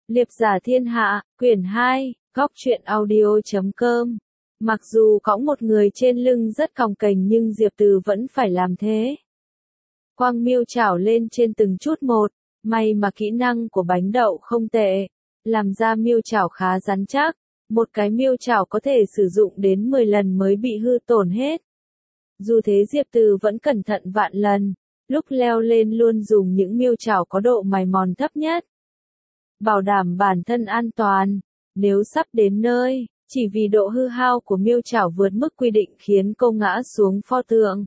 Liệp giả thiên hạ, quyển 2, góc truyện audio.com. Mặc dù cõng một người trên lưng rất còng kềnh nhưng Diệp Từ vẫn phải làm thế. Quăng miêu chảo lên trên từng chút một, may mà kỹ năng của bánh đậu không tệ, làm ra miêu chảo khá rắn chắc, một cái miêu chảo có thể sử dụng đến 10 lần mới bị hư tổn hết. Dù thế Diệp Từ vẫn cẩn thận vạn lần, lúc leo lên luôn dùng những miêu chảo có độ mài mòn thấp nhất. Bảo đảm bản thân an toàn, nếu sắp đến nơi, chỉ vì độ hư hao của miêu chảo vượt mức quy định khiến cô ngã xuống pho tượng.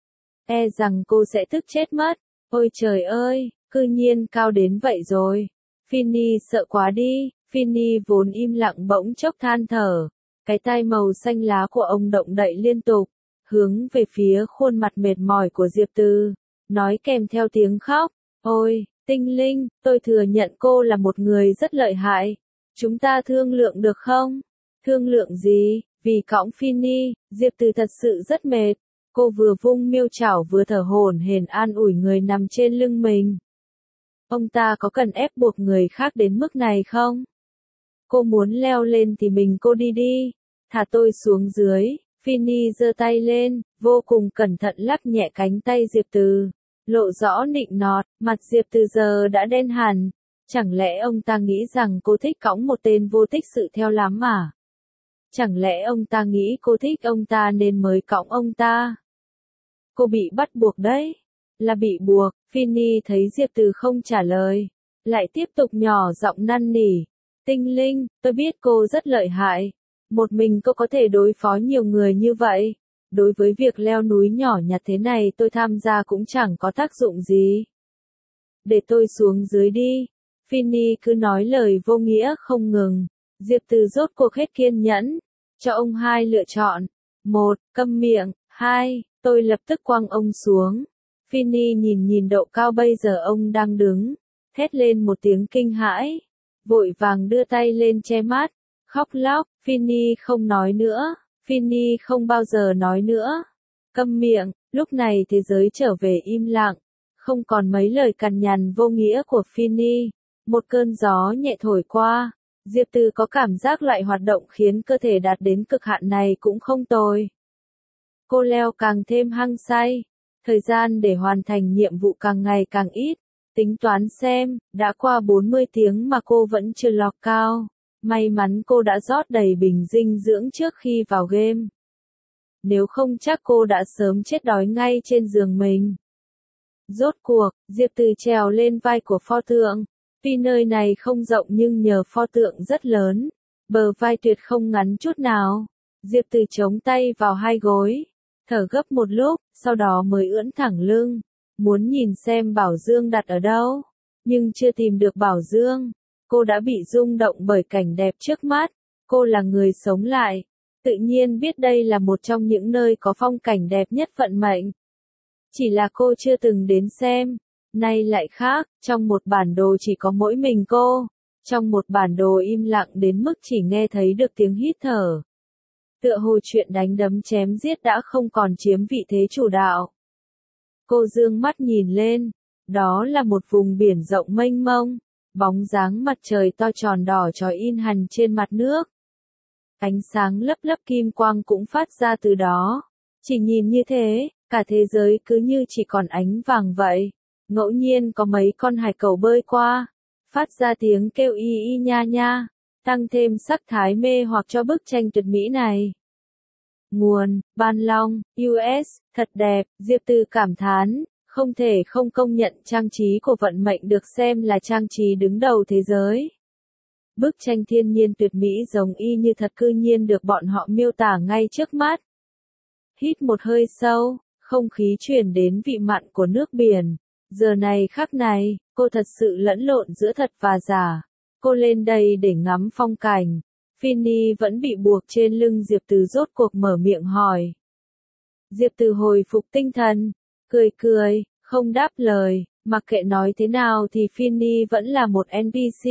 E rằng cô sẽ tức chết mất. Ôi trời ơi, cư nhiên cao đến vậy rồi. Finny sợ quá đi, Finny vốn im lặng bỗng chốc than thở. Cái tai màu xanh lá của ông động đậy liên tục, hướng về phía khuôn mặt mệt mỏi của Diệp Từ, nói kèm theo tiếng khóc. Ôi, Tinh Linh, tôi thừa nhận cô là một người rất lợi hại. Chúng ta thương lượng được không? Thương lượng gì? Vì cõng Finny, Diệp Từ thật sự rất mệt. Cô vừa vung miêu chảo vừa thở hổn hển an ủi người nằm trên lưng mình. Ông ta có cần ép buộc người khác đến mức này không? Cô muốn leo lên thì mình cô đi đi. Thả tôi xuống dưới. Finny giơ tay lên, vô cùng cẩn thận lắc nhẹ cánh tay Diệp Từ. Lộ rõ nịnh nọt, mặt Diệp Từ giờ đã đen hẳn. Chẳng lẽ ông ta nghĩ rằng cô thích cõng một tên vô tích sự theo lắm à? Chẳng lẽ ông ta nghĩ cô thích ông ta nên mới cõng ông ta? Cô bị bắt buộc đấy. Là bị buộc. Finny thấy Diệp Từ không trả lời, lại tiếp tục nhỏ giọng năn nỉ. Tinh Linh, tôi biết cô rất lợi hại. Một mình cô có thể đối phó nhiều người như vậy. Đối với việc leo núi nhỏ nhặt thế này tôi tham gia cũng chẳng có tác dụng gì. Để tôi xuống dưới đi. Finny cứ nói lời vô nghĩa không ngừng. Diệp Từ rốt cuộc hết kiên nhẫn. Cho ông hai lựa chọn. 1. Câm miệng. 2. Tôi lập tức quăng ông xuống. Finny nhìn độ cao bây giờ ông đang đứng. Thét lên một tiếng kinh hãi. Vội vàng đưa tay lên che mắt. Khóc lóc. Finny không nói nữa. Finny không bao giờ nói nữa. Câm miệng. Lúc này thế giới trở về im lặng. Không còn mấy lời cằn nhằn vô nghĩa của Finny. Một cơn gió nhẹ thổi qua. Diệp Từ có cảm giác loại hoạt động khiến cơ thể đạt đến cực hạn này cũng không tồi. Cô leo càng thêm hăng say. Thời gian để hoàn thành nhiệm vụ càng ngày càng ít. Tính toán xem, đã qua 40 tiếng mà cô vẫn chưa lọt cao. May mắn cô đã rót đầy bình dinh dưỡng trước khi vào game. Nếu không chắc cô đã sớm chết đói ngay trên giường mình. Rốt cuộc, Diệp Từ trèo lên vai của pho tượng. Tuy nơi này không rộng nhưng nhờ pho tượng rất lớn, bờ vai tuyệt không ngắn chút nào. Diệp Từ chống tay vào hai gối, thở gấp một lúc, sau đó mới ưỡn thẳng lưng, muốn nhìn xem Bảo Dương đặt ở đâu, nhưng chưa tìm được Bảo Dương. Cô đã bị rung động bởi cảnh đẹp trước mắt. Cô là người sống lại, tự nhiên biết đây là một trong những nơi có phong cảnh đẹp nhất vận mệnh. Chỉ là cô chưa từng đến xem. Nay lại khác, trong một bản đồ chỉ có mỗi mình cô. Trong một bản đồ im lặng đến mức chỉ nghe thấy được tiếng hít thở. Tựa hồ chuyện đánh đấm chém giết đã không còn chiếm vị thế chủ đạo. Cô dương mắt nhìn lên. Đó là một vùng biển rộng mênh mông. Bóng dáng mặt trời to tròn đỏ chói in hằn trên mặt nước. Ánh sáng lấp lấp kim quang cũng phát ra từ đó. Chỉ nhìn như thế, cả thế giới cứ như chỉ còn ánh vàng vậy. Ngẫu nhiên có mấy con hải cẩu bơi qua, phát ra tiếng kêu y y nha nha, tăng thêm sắc thái mê hoặc cho bức tranh tuyệt mỹ này. Nguồn, Ban Long, US, thật đẹp. Diệp Từ cảm thán, không thể không công nhận trang trí của vận mệnh được xem là trang trí đứng đầu thế giới. Bức tranh thiên nhiên tuyệt mỹ giống y như thật cư nhiên được bọn họ miêu tả ngay trước mắt. Hít một hơi sâu, không khí truyền đến vị mặn của nước biển. Giờ này khắc này, cô thật sự lẫn lộn giữa thật và giả. Cô lên đây để ngắm phong cảnh. Finny vẫn bị buộc trên lưng Diệp Từ rốt cuộc mở miệng hỏi. Diệp Từ hồi phục tinh thần, cười, không đáp lời, mặc kệ nói thế nào thì Finny vẫn là một NPC.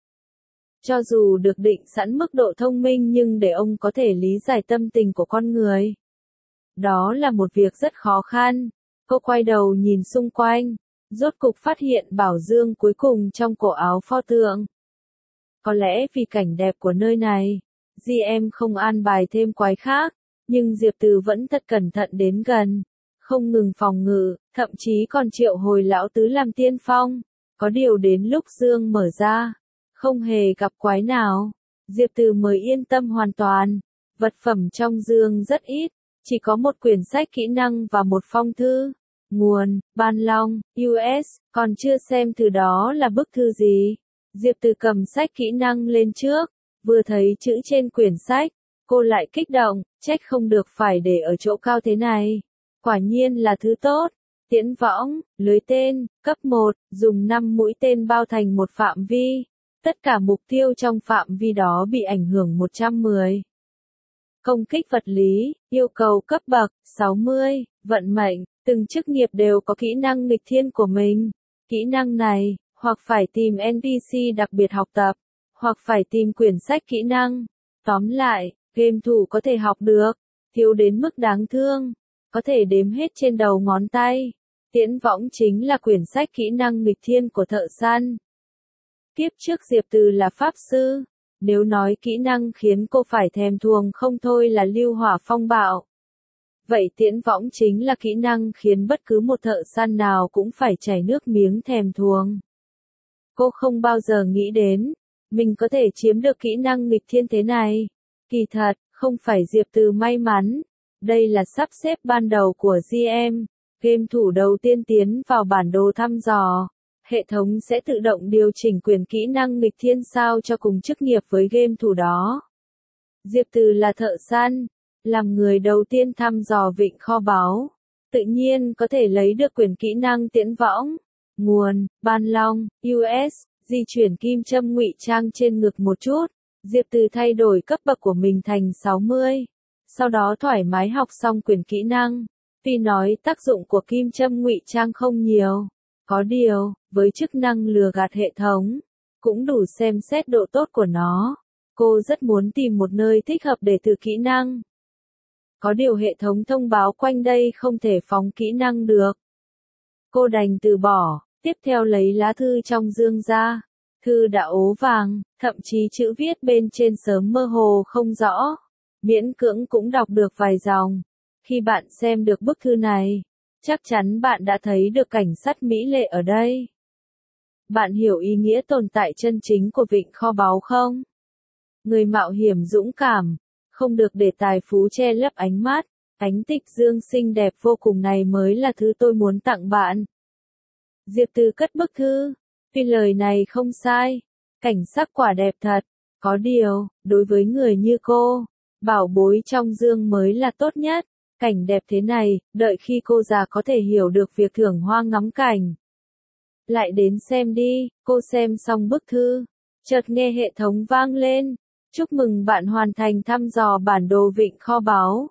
Cho dù được định sẵn mức độ thông minh nhưng để ông có thể lý giải tâm tình của con người, đó là một việc rất khó khăn. Cô quay đầu nhìn xung quanh. Rốt cục phát hiện Bảo Dương cuối cùng trong cổ áo pho tượng. Có lẽ vì cảnh đẹp của nơi này, GM không an bài thêm quái khác, nhưng Diệp Từ vẫn thật cẩn thận đến gần, không ngừng phòng ngự, thậm chí còn triệu hồi lão tứ làm tiên phong. Có điều đến lúc dương mở ra, không hề gặp quái nào, Diệp Từ mới yên tâm hoàn toàn. Vật phẩm trong dương rất ít, chỉ có một quyển sách kỹ năng và một phong thư. Nguồn, Ban Long, US, còn chưa xem từ đó là bức thư gì. Diệp Từ cầm sách kỹ năng lên trước, vừa thấy chữ trên quyển sách, cô lại kích động, trách không được phải để ở chỗ cao thế này. Quả nhiên là thứ tốt. Tiễn võng, lưới tên, cấp 1, dùng 5 mũi tên bao thành một phạm vi. Tất cả mục tiêu trong phạm vi đó bị ảnh hưởng 110. Công kích vật lý, yêu cầu cấp bậc 60, vận mệnh, từng chức nghiệp đều có kỹ năng nghịch thiên của mình. Kỹ năng này, hoặc phải tìm NPC đặc biệt học tập, hoặc phải tìm quyển sách kỹ năng. Tóm lại, game thủ có thể học được, thiếu đến mức đáng thương, có thể đếm hết trên đầu ngón tay. Tiễn võng chính là quyển sách kỹ năng nghịch thiên của thợ săn. Kiếp trước Diệp Từ là pháp sư, nếu nói kỹ năng khiến cô phải thèm thuồng không thôi là lưu hỏa phong bạo. Vậy tiễn võng chính là kỹ năng khiến bất cứ một thợ săn nào cũng phải chảy nước miếng thèm thuồng. Cô không bao giờ nghĩ đến, mình có thể chiếm được kỹ năng nghịch thiên thế này. Kỳ thật, không phải Diệp Từ may mắn, đây là sắp xếp ban đầu của GM. Game thủ đầu tiên tiến vào bản đồ thăm dò, hệ thống sẽ tự động điều chỉnh quyền kỹ năng nghịch thiên sao cho cùng chức nghiệp với game thủ đó. Diệp Từ là thợ săn, làm người đầu tiên thăm dò vịnh kho báu, tự nhiên có thể lấy được quyền kỹ năng tiễn võng. Nguồn, Ban Long, US, di chuyển kim châm ngụy trang trên ngực một chút, Diệp Từ thay đổi cấp bậc của mình thành 60, sau đó thoải mái học xong quyền kỹ năng. Tuy nói tác dụng của kim châm ngụy trang không nhiều, có điều, với chức năng lừa gạt hệ thống, cũng đủ xem xét độ tốt của nó. Cô rất muốn tìm một nơi thích hợp để thử kỹ năng. Có điều hệ thống thông báo quanh đây không thể phóng kỹ năng được. Cô đành từ bỏ, tiếp theo lấy lá thư trong dương ra. Thư đã ố vàng, thậm chí chữ viết bên trên sớm mơ hồ không rõ. Miễn cưỡng cũng đọc được vài dòng. Khi bạn xem được bức thư này, chắc chắn bạn đã thấy được cảnh sát mỹ lệ ở đây. Bạn hiểu ý nghĩa tồn tại chân chính của vịnh kho báu không? Người mạo hiểm dũng cảm, không được để tài phú che lấp ánh mắt, ánh tịch dương xinh đẹp vô cùng này mới là thứ tôi muốn tặng bạn. Diệp Từ cất bức thư, tuy lời này không sai, cảnh sắc quả đẹp thật, có điều, đối với người như cô, bảo bối trong dương mới là tốt nhất. Cảnh đẹp thế này, đợi khi cô già có thể hiểu được việc thưởng hoa ngắm cảnh. Lại đến xem đi, cô xem xong bức thư, chợt nghe hệ thống vang lên. Chúc mừng bạn hoàn thành thăm dò bản đồ vịnh kho báu.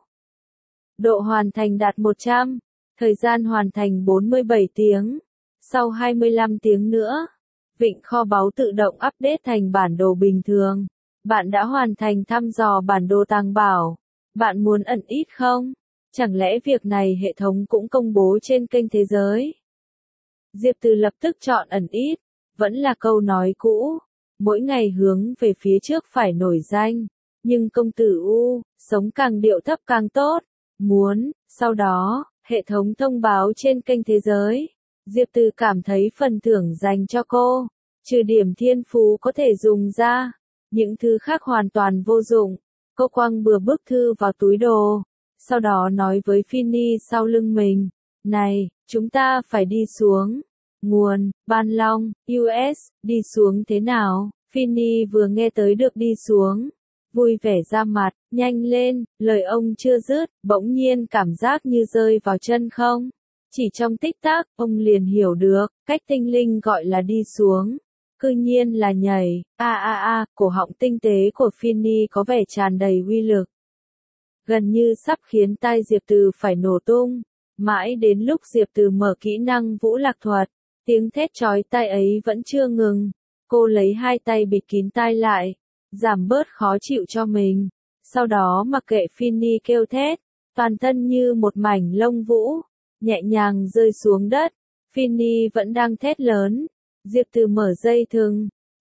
Độ hoàn thành đạt 100, thời gian hoàn thành 47 tiếng. Sau 25 tiếng nữa, vịnh kho báu tự động update thành bản đồ bình thường. Bạn đã hoàn thành thăm dò bản đồ tàng bảo. Bạn muốn ẩn ít không? Chẳng lẽ việc này hệ thống cũng công bố trên kênh thế giới? Diệp Từ lập tức chọn ẩn ít, vẫn là câu nói cũ, mỗi ngày hướng về phía trước phải nổi danh, nhưng công tử U, sống càng điệu thấp càng tốt, muốn, sau đó, hệ thống thông báo trên kênh thế giới, Diệp Từ cảm thấy phần thưởng dành cho cô, trừ điểm thiên phú có thể dùng ra, những thứ khác hoàn toàn vô dụng, cô quăng bừa bức thư vào túi đồ. Sau đó nói với Finny sau lưng mình, này, chúng ta phải đi xuống. Nguồn, Ban Long, US, đi xuống thế nào? Finny vừa nghe tới được đi xuống, vui vẻ ra mặt, nhanh lên, lời ông chưa dứt, bỗng nhiên cảm giác như rơi vào chân không. Chỉ trong tích tắc, ông liền hiểu được, cách tinh linh gọi là đi xuống. Cư nhiên là nhảy, cổ họng tinh tế của Finny có vẻ tràn đầy uy lực. Gần như sắp khiến tai Diệp Từ phải nổ tung. Mãi đến lúc Diệp Từ mở kỹ năng vũ lạc thuật, tiếng thét chói tai ấy vẫn chưa ngừng. Cô lấy hai tay bịt kín tai lại, giảm bớt khó chịu cho mình. Sau đó mặc kệ Finny kêu thét, toàn thân như một mảnh lông vũ, nhẹ nhàng rơi xuống đất. Finny vẫn đang thét lớn. Diệp Từ mở dây thừng,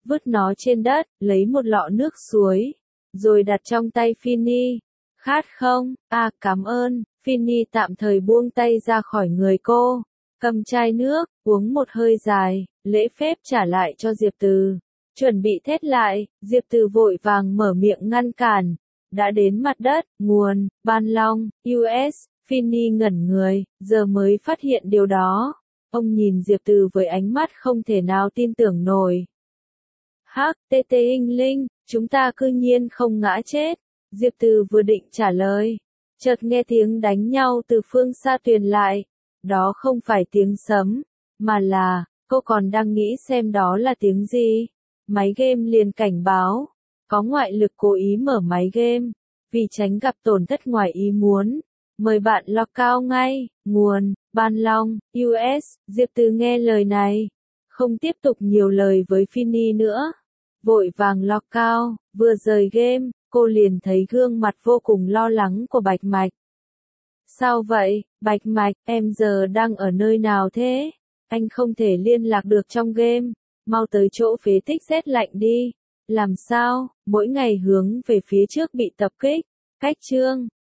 vứt nó trên đất, lấy một lọ nước suối, rồi đặt trong tay Finny. Khát không? À, cảm ơn. Finny tạm thời buông tay ra khỏi người cô, cầm chai nước, uống một hơi dài, lễ phép trả lại cho Diệp Từ. Chuẩn bị thét lại, Diệp Từ vội vàng mở miệng ngăn cản. Đã đến mặt đất, nguồn, Ban Long, US, Finny ngẩn người, giờ mới phát hiện điều đó. Ông nhìn Diệp Từ với ánh mắt không thể nào tin tưởng nổi. Hắc, tê tê inh linh, chúng ta cư nhiên không ngã chết. Diệp Từ vừa định trả lời, chợt nghe tiếng đánh nhau từ phương xa truyền lại. Đó không phải tiếng sấm, mà là, cô còn đang nghĩ xem đó là tiếng gì. Máy game liền cảnh báo, có ngoại lực cố ý mở máy game, vì tránh gặp tổn thất ngoài ý muốn. Mời bạn log out ngay, nguồn, Ban Long, US, Diệp Từ nghe lời này, không tiếp tục nhiều lời với Finny nữa. Vội vàng log out, vừa rời game, cô liền thấy gương mặt vô cùng lo lắng của Bạch Mạch. Sao vậy, Bạch Mạch, em giờ đang ở nơi nào thế? Anh không thể liên lạc được trong game, mau tới chỗ phế tích rét lạnh đi. Làm sao, mỗi ngày hướng về phía trước bị tập kích, cách chương.